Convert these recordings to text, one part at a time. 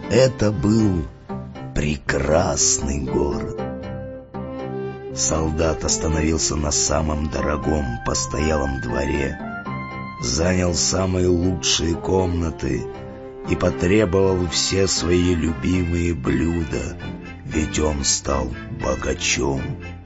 Это был прекрасный город. Солдат остановился на самом дорогом постоялом дворе, занял самые лучшие комнаты и потребовал все свои любимые блюда, ведь он стал богачом.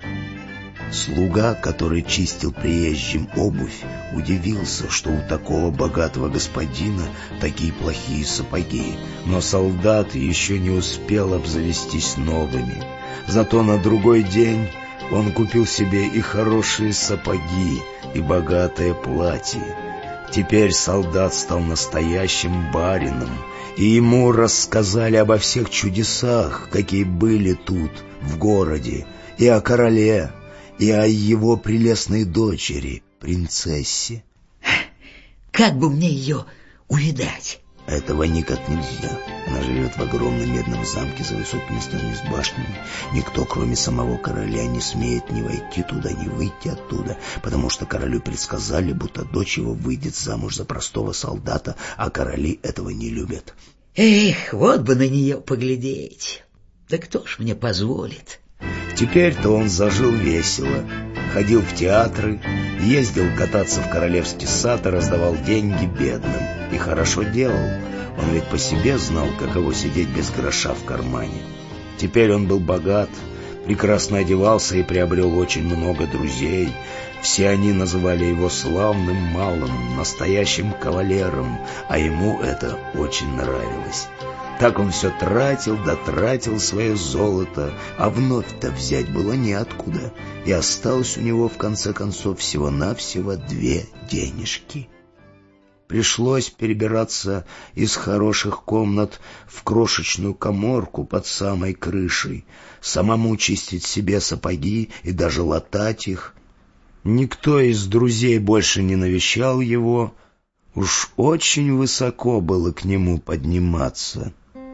Слуга, который чистил приезжим обувь, удивился, что у такого богатого господина такие плохие сапоги, но солдат еще не успел обзавестись новыми. Зато на другой день он купил себе и хорошие сапоги, и богатое платье. Теперь солдат стал настоящим барином, и ему рассказали обо всех чудесах, какие были тут, в городе, и о короле, и о его прелестной дочери, принцессе. Как бы мне ее увидать? Этого никак нельзя. Она живет в огромном медном замке за высокими стенами с башнями. Никто, кроме самого короля, не смеет ни войти туда, ни выйти оттуда, потому что королю предсказали, будто дочь его выйдет замуж за простого солдата, а короли этого не любят. Эх, вот бы на нее поглядеть. Да кто ж мне позволит? Теперь-то он зажил весело, ходил в театры, ездил кататься в королевский сад и раздавал деньги бедным. И хорошо делал. Он ведь по себе знал, каково сидеть без гроша в кармане. Теперь он был богат, прекрасно одевался и приобрел очень много друзей. Все они называли его славным малым, настоящим кавалером, а ему это очень нравилось. Так он все тратил, да тратил свое золото, а вновь-то взять было неоткуда, и осталось у него в конце концов всего-навсего 2 денежки. Пришлось перебираться из хороших комнат в крошечную каморку под самой крышей, самому чистить себе сапоги и даже латать их. Никто из друзей больше не навещал его, уж очень высоко было к нему подниматься.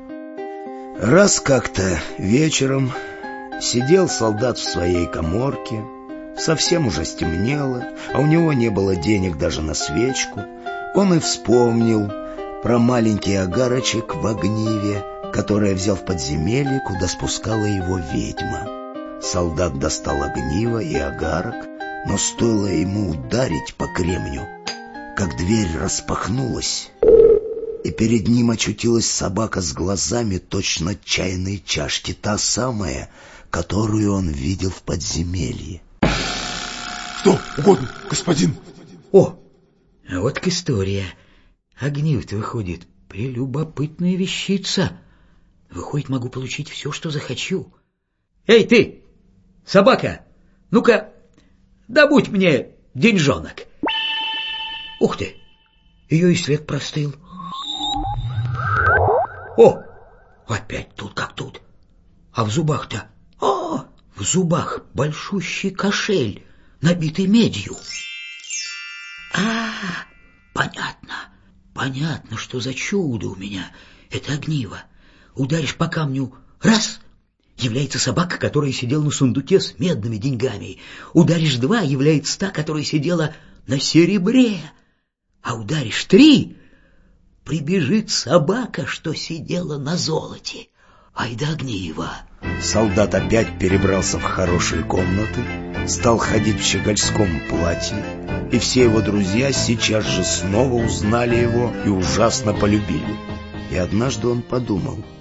Раз как-то вечером сидел солдат в своей каморке, совсем уже стемнело, а у него не было денег даже на свечку. Он и вспомнил про маленький огарочек в огниве, который взял в подземелье, куда спускала его ведьма. Солдат достал огниво и огарок, но стоило ему ударить по кремню, как дверь распахнулась, и перед ним очутилась собака с глазами точно чайной чашки, та самая, которую он видел в подземелье. Что угодно, господин? О, а вот к история. Огниво-то, выходит, прелюбопытная вещица. Выходит, могу получить все, что захочу. Эй, ты, собака, ну-ка, добудь мне деньжонок. Ух ты, ее и след простыл. О, опять тут как тут. А в зубах-то... в зубах большущий кошель, набитый медью. Понятно, что за чудо у меня это огниво. Ударишь по камню — раз — является собака, которая сидела на сундуке с медными деньгами. Ударишь 2 — является та, которая сидела на серебре. А ударишь 3 — прибежит собака, что сидела на золоте. Ай да огниво! Солдат опять перебрался в хорошие комнаты, стал ходить в щегольском платье, и все его друзья сейчас же снова узнали его и ужасно полюбили. И однажды он подумал: